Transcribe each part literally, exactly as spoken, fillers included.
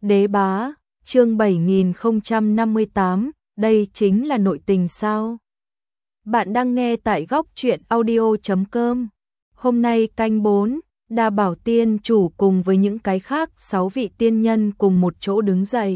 Đế bá, chương bảy nghìn không trăm năm mươi tám, đây chính là nội tình sao? Bạn đang nghe tại góc truyện audio chấm com. Hôm nay canh bốn, Đa Bảo Tiên chủ cùng với những cái khác sáu vị tiên nhân cùng một chỗ đứng dậy.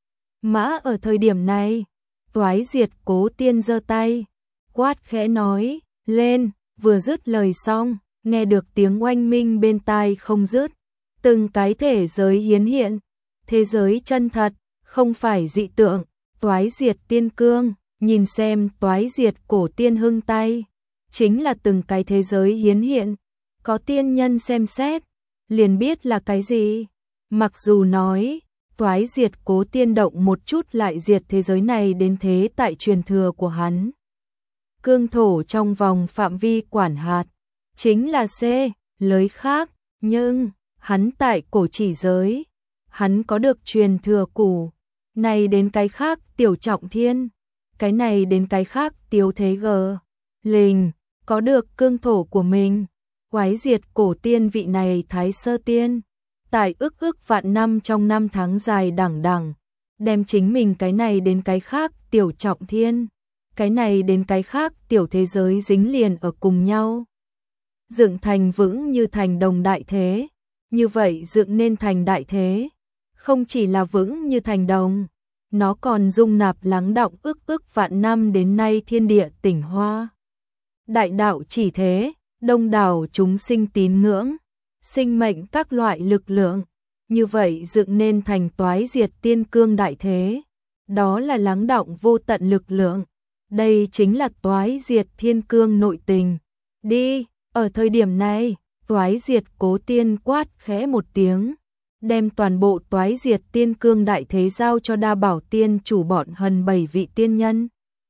Mã ở thời điểm này, Toái Diệt Cố Tiên giơ tay, quát khẽ nói, lên, vừa dứt lời xong, nghe được tiếng oanh minh bên tai không dứt, từng cái thể giới hiến hiện, thế giới chân thật, không phải dị tượng. Toái Diệt Tiên Cương, nhìn xem Toái Diệt Cổ Tiên hưng tay, chính là từng cái thế giới hiến hiện, có tiên nhân xem xét, liền biết là cái gì. Mặc dù nói, Toái Diệt Cố Tiên động một chút lại diệt thế giới này đến thế tại truyền thừa của hắn. Cương thổ trong vòng phạm vi quản hạt, chính là C, lưới khác, nhưng, hắn tại cổ chỉ giới, hắn có được truyền thừa củ, này đến cái khác tiểu trọng thiên, cái này đến cái khác tiếu thế g, lình, có được cương thổ của mình. Quái Diệt Cổ Tiên vị này thái sơ tiên, tại ức ức vạn năm trong năm tháng dài đẳng đẳng, đem chính mình cái này đến cái khác tiểu trọng thiên, cái này đến cái khác tiểu thế giới dính liền ở cùng nhau. Dựng thành vững như thành đồng đại thế, như vậy dựng nên thành đại thế, không chỉ là vững như thành đồng, nó còn dung nạp lắng đọng ức ức vạn năm đến nay thiên địa tỉnh hoa. Đại đạo chỉ thế, đông đảo chúng sinh tín ngưỡng, sinh mệnh các loại lực lượng, như vậy dựng nên thành Toái Diệt Tiên Cương đại thế, đó là lắng đọng vô tận lực lượng, đây chính là Toái Diệt Thiên Cương nội tình. Đi, ở thời điểm này, Toái Diệt Cố Tiên quát khẽ một tiếng, đem toàn bộ Toái Diệt Tiên Cương đại thế giao cho Đa Bảo Tiên chủ bọn hần bảy vị tiên nhân.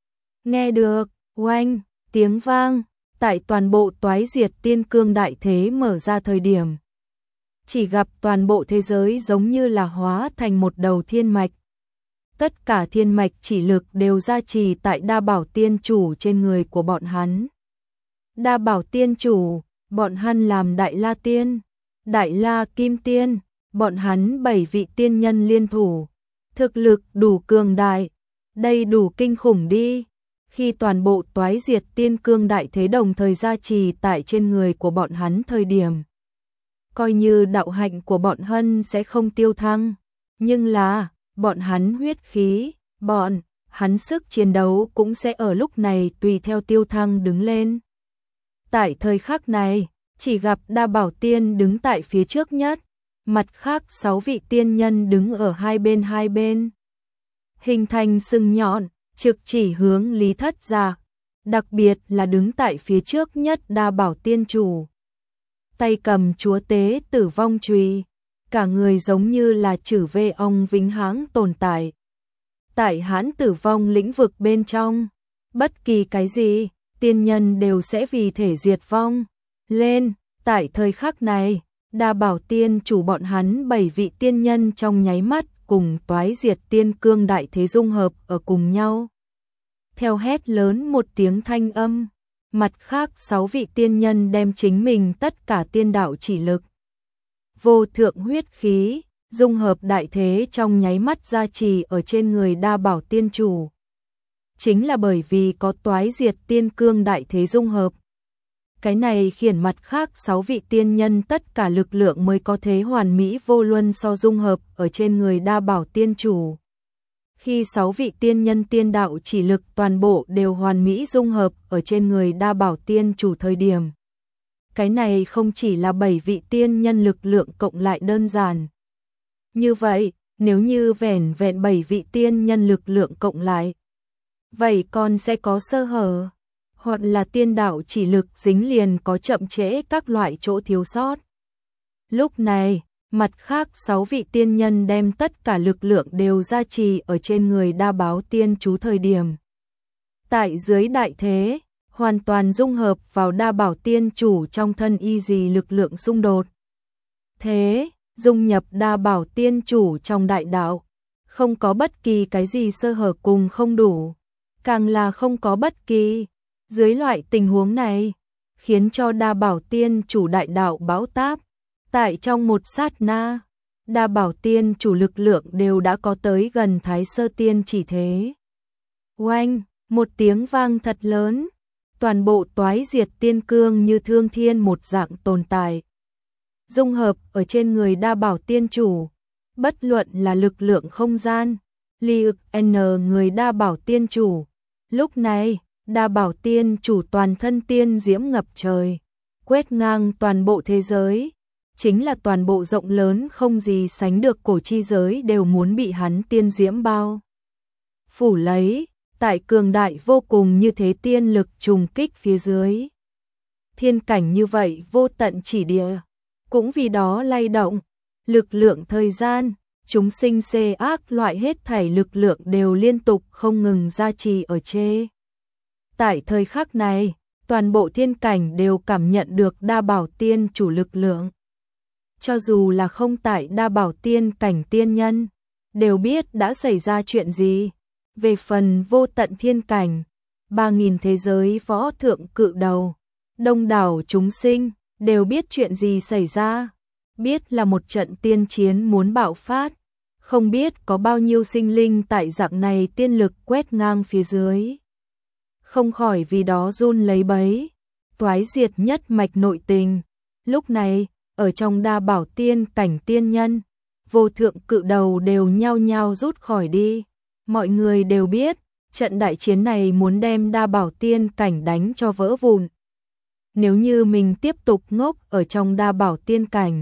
Nghe được, oanh, tiếng vang, tại toàn bộ Toái Diệt Tiên Cương đại thế mở ra thời điểm. Chỉ gặp toàn bộ thế giới giống như là hóa thành một đầu thiên mạch. Tất cả thiên mạch chỉ lực đều gia trì tại Đa Bảo Tiên chủ trên người của bọn hắn. Đa Bảo Tiên chủ, bọn hắn làm Đại La Tiên, Đại La Kim Tiên, bọn hắn bảy vị tiên nhân liên thủ, thực lực đủ cường đại, đây đủ kinh khủng đi. Khi toàn bộ Toái Diệt Tiên Cương đại thế đồng thời gia trì tại trên người của bọn hắn thời điểm, coi như đạo hạnh của bọn hân sẽ không tiêu thăng, nhưng là bọn hắn huyết khí, bọn hắn sức chiến đấu cũng sẽ ở lúc này tùy theo tiêu thăng đứng lên. Tại thời khắc này, chỉ gặp Đa Bảo Tiên đứng tại phía trước nhất, mặt khác sáu vị tiên nhân đứng ở hai bên hai bên, hình thành sừng nhọn, trực chỉ hướng Lý Thất ra, đặc biệt là đứng tại phía trước nhất Đa Bảo Tiên chủ. Tay cầm chúa tế tử vong chùy, cả người giống như là chử vê ong vĩnh hãng tồn tại. Tại hãn tử vong lĩnh vực bên trong, bất kỳ cái gì, tiên nhân đều sẽ vì thể diệt vong. Lên, tại thời khắc này, Đa Bảo Tiên chủ bọn hắn bảy vị tiên nhân trong nháy mắt cùng Toái Diệt Tiên Cương đại thế dung hợp ở cùng nhau. Theo hét lớn một tiếng thanh âm, mặt khác sáu vị tiên nhân đem chính mình tất cả tiên đạo chỉ lực, vô thượng huyết khí, dung hợp đại thế trong nháy mắt gia trì ở trên người Đa Bảo Tiên chủ. Chính là bởi vì có Toái Diệt Tiên Cương đại thế dung hợp. Cái này khiến mặt khác sáu vị tiên nhân tất cả lực lượng mới có thế hoàn mỹ vô luân so dung hợp ở trên người Đa Bảo Tiên chủ. Khi sáu vị tiên nhân tiên đạo chỉ lực toàn bộ đều hoàn mỹ dung hợp ở trên người Đa Bảo Tiên chủ thời điểm. Cái này không chỉ là bảy vị tiên nhân lực lượng cộng lại đơn giản. Như vậy, nếu như vẻn vẹn bảy vị tiên nhân lực lượng cộng lại, vậy còn sẽ có sơ hở, hoặc là tiên đạo chỉ lực dính liền có chậm trễ các loại chỗ thiếu sót. Lúc này, mặt khác sáu vị tiên nhân đem tất cả lực lượng đều gia trì ở trên người Đa Bảo Tiên chú thời điểm. Tại dưới đại thế, hoàn toàn dung hợp vào Đa Bảo Tiên chủ trong thân y gì lực lượng xung đột. Thế, dung nhập Đa Bảo Tiên chủ trong đại đạo, không có bất kỳ cái gì sơ hở cùng không đủ, càng là không có bất kỳ. Dưới loại tình huống này, khiến cho Đa Bảo Tiên chủ đại đạo bão táp, tại trong một sát na, Đa Bảo Tiên chủ lực lượng đều đã có tới gần Thái Sơ Tiên chỉ thế. Oanh, một tiếng vang thật lớn, toàn bộ Toái Diệt Tiên Cương như thương thiên một dạng tồn tại. Dung hợp ở trên người Đa Bảo Tiên chủ, bất luận là lực lượng không gian, ly ực N người Đa Bảo Tiên chủ. Lúc này, Đa Bảo Tiên chủ toàn thân tiên diễm ngập trời, quét ngang toàn bộ thế giới, chính là toàn bộ rộng lớn không gì sánh được cổ chi giới đều muốn bị hắn tiên diễm bao phủ lấy, tại cường đại vô cùng như thế tiên lực trùng kích phía dưới. Thiên cảnh như vậy vô tận chỉ địa, cũng vì đó lay động, lực lượng thời gian, chúng sinh xê ác loại hết thảy lực lượng đều liên tục không ngừng gia trì ở chê. Tại thời khắc này, toàn bộ thiên cảnh đều cảm nhận được Đa Bảo Tiên chủ lực lượng. Cho dù là không tại Đa Bảo Tiên cảnh tiên nhân, đều biết đã xảy ra chuyện gì. Về phần vô tận thiên cảnh, ba nghìn thế giới võ thượng cự đầu, đông đảo chúng sinh, đều biết chuyện gì xảy ra. Biết là một trận tiên chiến muốn bạo phát, không biết có bao nhiêu sinh linh tại dạng này tiên lực quét ngang phía dưới. Không khỏi vì đó run lấy bấy. Toái Diệt nhất mạch nội tình, lúc này, ở trong Đa Bảo Tiên cảnh tiên nhân, vô thượng cự đầu đều nhao nhao rút khỏi đi. Mọi người đều biết, trận đại chiến này muốn đem Đa Bảo Tiên cảnh đánh cho vỡ vụn. Nếu như mình tiếp tục ngốc ở trong Đa Bảo Tiên cảnh,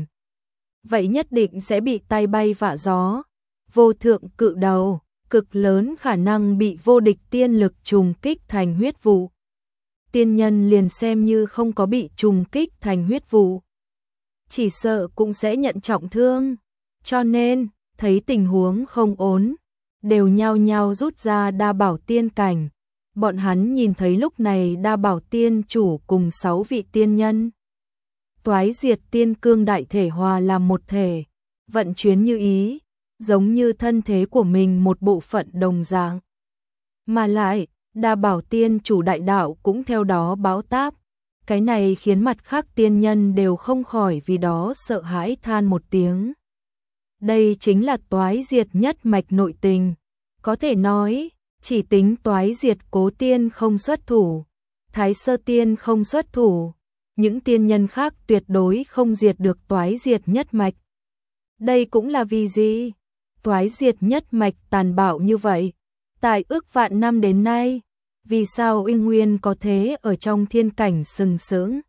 vậy nhất định sẽ bị tay bay vạ gió. Vô thượng cự đầu, cực lớn khả năng bị vô địch tiên lực trùng kích thành huyết vụ. Tiên nhân liền xem như không có bị trùng kích thành huyết vụ, chỉ sợ cũng sẽ nhận trọng thương. Cho nên, thấy tình huống không ổn, đều nhao nhao rút ra Đa Bảo Tiên cảnh. Bọn hắn nhìn thấy lúc này Đa Bảo Tiên chủ cùng sáu vị tiên nhân, Toái Diệt Tiên Cương đại thể hòa làm một thể, vận chuyển như ý, giống như thân thế của mình một bộ phận đồng dạng. Mà lại, Đa Bảo Tiên chủ đại đạo cũng theo đó báo táp. Cái này khiến mặt khác tiên nhân đều không khỏi vì đó sợ hãi than một tiếng. Đây chính là Toái Diệt nhất mạch nội tình. Có thể nói, chỉ tính Toái Diệt Cố Tiên không xuất thủ, Thái Sơ Tiên không xuất thủ, những tiên nhân khác tuyệt đối không diệt được Toái Diệt nhất mạch. Đây cũng là vì gì? Toái Diệt nhất mạch tàn bạo như vậy, tại ước vạn năm đến nay, vì sao uy nguyên có thế ở trong thiên cảnh sừng sững?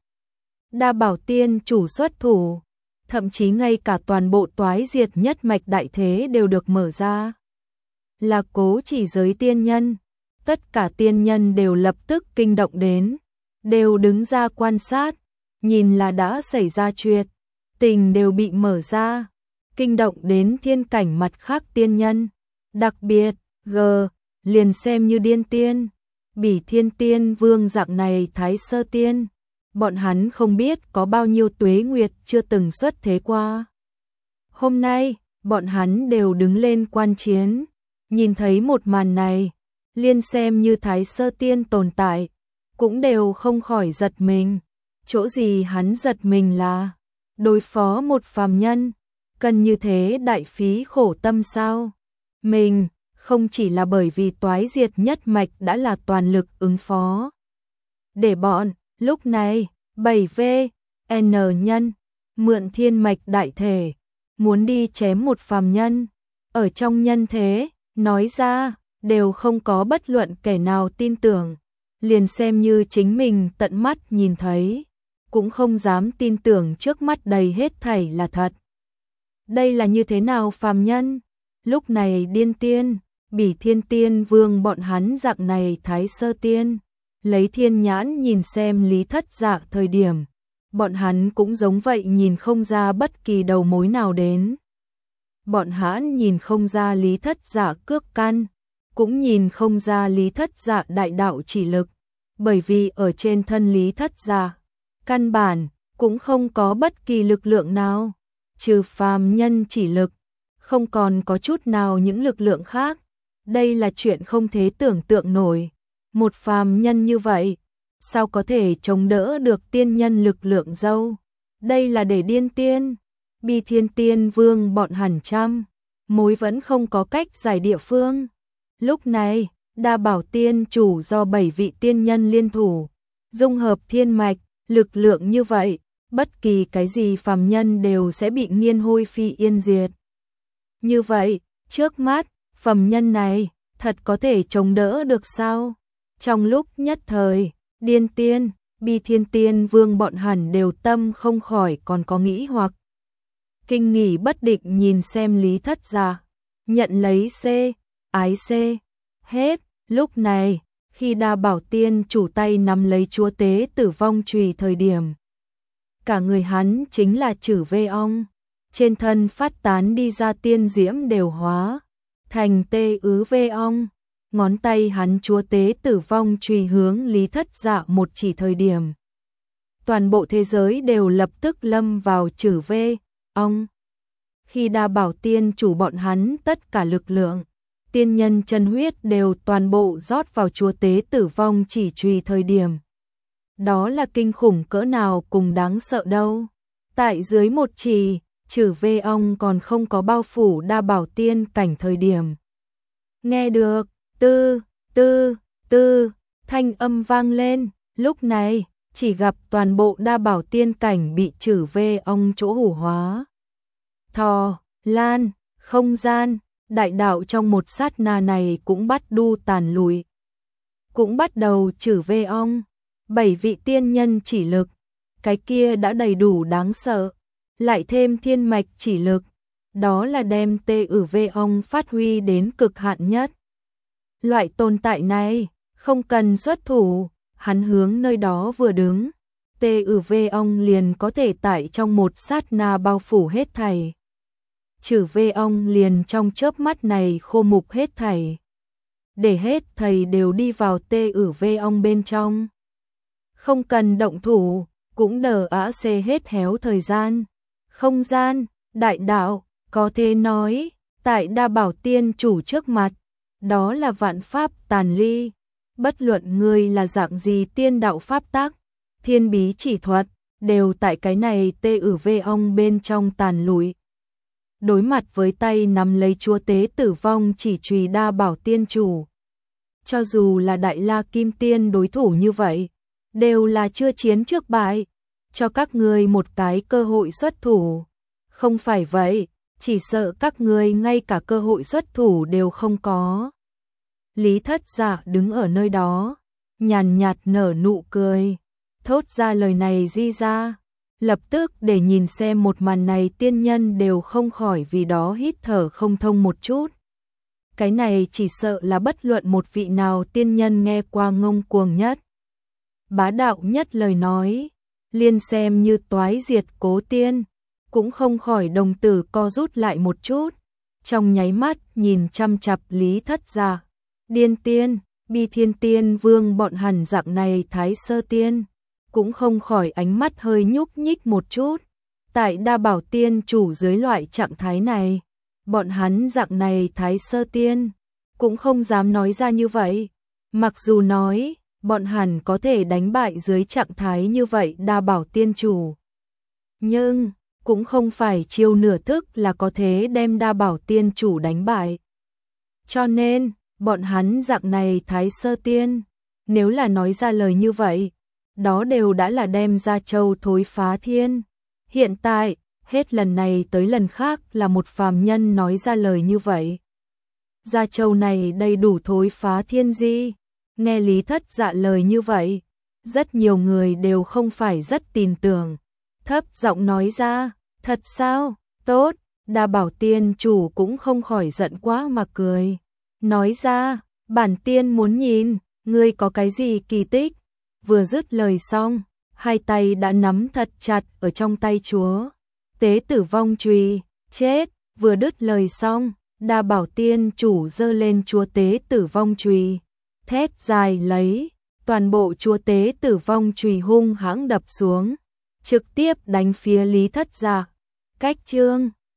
Đa Bảo Tiên chủ xuất thủ, thậm chí ngay cả toàn bộ Toái Diệt nhất mạch đại thế đều được mở ra. Là Cố Chỉ giới tiên nhân, tất cả tiên nhân đều lập tức kinh động đến, đều đứng ra quan sát, nhìn là đã xảy ra chuyện, tình đều bị mở ra, kinh động đến thiên cảnh mặt khác tiên nhân, đặc biệt, G, liền xem như điên tiên, Bỉ Thiên Tiên Vương dạng này Thái Sơ Tiên, bọn hắn không biết có bao nhiêu tuế nguyệt chưa từng xuất thế qua. Hôm nay, bọn hắn đều đứng lên quan chiến, nhìn thấy một màn này, liên xem như Thái Sơ Tiên tồn tại, cũng đều không khỏi giật mình. Chỗ gì hắn giật mình là, đối phó một phàm nhân, cần như thế đại phí khổ tâm sao? Mình, không chỉ là bởi vì Toái Diệt nhất mạch đã là toàn lực ứng phó. Để bọn, lúc này, bảy V, N nhân, mượn thiên mạch đại thể, muốn đi chém một phàm nhân, ở trong nhân thế, nói ra, đều không có bất luận kẻ nào tin tưởng, liền xem như chính mình tận mắt nhìn thấy, cũng không dám tin tưởng trước mắt đầy hết thảy là thật. Đây là như thế nào phàm nhân? Lúc này điên tiên, Bỉ Thiên Tiên Vương bọn hắn dạng này Thái Sơ Tiên, lấy thiên nhãn nhìn xem Lý Thất Dạ thời điểm, bọn hắn cũng giống vậy nhìn không ra bất kỳ đầu mối nào đến. Bọn hắn nhìn không ra Lý Thất Dạ cước căn, cũng nhìn không ra Lý Thất Dạ đại đạo chỉ lực, bởi vì ở trên thân Lý Thất Dạ, căn bản cũng không có bất kỳ lực lượng nào, trừ phàm nhân chỉ lực, không còn có chút nào những lực lượng khác. Đây là chuyện không thể tưởng tượng nổi. Một phàm nhân như vậy, sao có thể chống đỡ được tiên nhân lực lượng dâu? Đây là để điên tiên. Bi Thiên Tiên Vương bọn hẳn trăm mối vẫn không có cách giải địa phương. Lúc này, Đa Bảo Tiên Chủ do bảy vị tiên nhân liên thủ, dung hợp thiên mạch, lực lượng như vậy, bất kỳ cái gì phàm nhân đều sẽ bị nghiền hôi phi yên diệt. Như vậy, trước mắt, phàm nhân này, thật có thể chống đỡ được sao? Trong lúc nhất thời, Điên Tiên, Bi Thiên Tiên Vương bọn hẳn đều tâm không khỏi còn có nghĩ hoặc. Kinh nghỉ bất định nhìn xem Lý Thất Dạ, nhận lấy C, ái C, hết. Lúc này, khi Đa Bảo Tiên Chủ tay nắm lấy chúa tế tử vong chùy thời điểm, cả người hắn chính là chử vê ong, trên thân phát tán đi ra tiên diễm đều hóa thành tê ứ vê ong, ngón tay hắn chúa tế tử vong chùy hướng Lý Thất Dạ một chỉ thời điểm, toàn bộ thế giới đều lập tức lâm vào chử vê ong. Khi Đa Bảo Tiên Chủ bọn hắn tất cả lực lượng, tiên nhân chân huyết đều toàn bộ rót vào chúa tế tử vong chỉ chùy thời điểm. Đó là kinh khủng cỡ nào cùng đáng sợ đâu. Tại dưới một chỉ, chử vê ong còn không có bao phủ Đa Bảo Tiên cảnh thời điểm. Nghe được, tư, tư, tư, thanh âm vang lên, lúc này, chỉ gặp toàn bộ Đa Bảo Tiên cảnh bị chử vê ong chỗ hủ hóa. Thò, lan, không gian, đại đạo trong một sát na này cũng bắt đu tàn lùi. Cũng bắt đầu chử vê ong, bảy vị tiên nhân chỉ lực, cái kia đã đầy đủ đáng sợ, lại thêm thiên mạch chỉ lực, đó là đem tê ử vê ong phát huy đến cực hạn nhất. Loại tồn tại này, không cần xuất thủ, hắn hướng nơi đó vừa đứng, tê ử vê ong liền có thể tại trong một sát na bao phủ hết thảy. Chử vê ong liền trong chớp mắt này khô mục hết thảy, để hết thầy đều đi vào tê ử vê ong bên trong. Không cần động thủ, cũng đờ ã xê hết héo thời gian, không gian, đại đạo, có thể nói, tại Đa Bảo Tiên Chủ trước mặt, đó là vạn pháp tàn ly, bất luận người là dạng gì tiên đạo pháp tác, thiên bí chỉ thuật, đều tại cái này tê ử vê ong bên trong tàn lụi. Đối mặt với tay nắm lấy chúa tế tử vong chỉ chùy Đa Bảo Tiên Chủ, cho dù là Đại La Kim Tiên đối thủ như vậy, đều là chưa chiến trước bại, cho các người một cái cơ hội xuất thủ. Không phải vậy, chỉ sợ các người ngay cả cơ hội xuất thủ đều không có. Lý Thất Dạ đứng ở nơi đó, nhàn nhạt nở nụ cười, thốt ra lời này di ra. Lập tức để nhìn xem một màn này tiên nhân đều không khỏi vì đó hít thở không thông một chút. Cái này chỉ sợ là bất luận một vị nào tiên nhân nghe qua ngông cuồng nhất, bá đạo nhất lời nói, liên xem như toái diệt cố tiên, cũng không khỏi đồng tử co rút lại một chút, trong nháy mắt nhìn chăm chặp Lý Thất Dạ. Điên Tiên, Bi Thiên Tiên Vương bọn hẳn dạng này Thái Sơ Tiên, cũng không khỏi ánh mắt hơi nhúc nhích một chút. Tại Đa Bảo Tiên Chủ dưới loại trạng thái này, bọn hắn dạng này Thái Sơ Tiên, cũng không dám nói ra như vậy. Mặc dù nói, bọn hẳn có thể đánh bại dưới trạng thái như vậy Đa Bảo Tiên Chủ, nhưng cũng không phải chiêu nửa thức là có thể đem Đa Bảo Tiên Chủ đánh bại. Cho nên, bọn hắn dạng này Thái Sơ Tiên, nếu là nói ra lời như vậy, đó đều đã là đem Gia Châu thối phá thiên. Hiện tại, hết lần này tới lần khác là một phàm nhân nói ra lời như vậy. Gia Châu này đầy đủ thối phá thiên di. Nghe Lý Thất Dạ lời như vậy, rất nhiều người đều không phải rất tin tưởng. Thấp giọng nói ra, thật sao, tốt, Đa Bảo Tiên Chủ cũng không khỏi giận quá mà cười. Nói ra, bản tiên muốn nhìn, ngươi có cái gì kỳ tích. Vừa dứt lời xong, hai tay đã nắm thật chặt ở trong tay chúa tế tử vong chùy, chết. Vừa đứt lời xong, Đa Bảo Tiên Chủ giơ lên chúa tế tử vong chùy, thét dài lấy, toàn bộ chúa tế tử vong chùy hung hãng đập xuống, trực tiếp đánh phía Lý Thất Dạ. Cách chương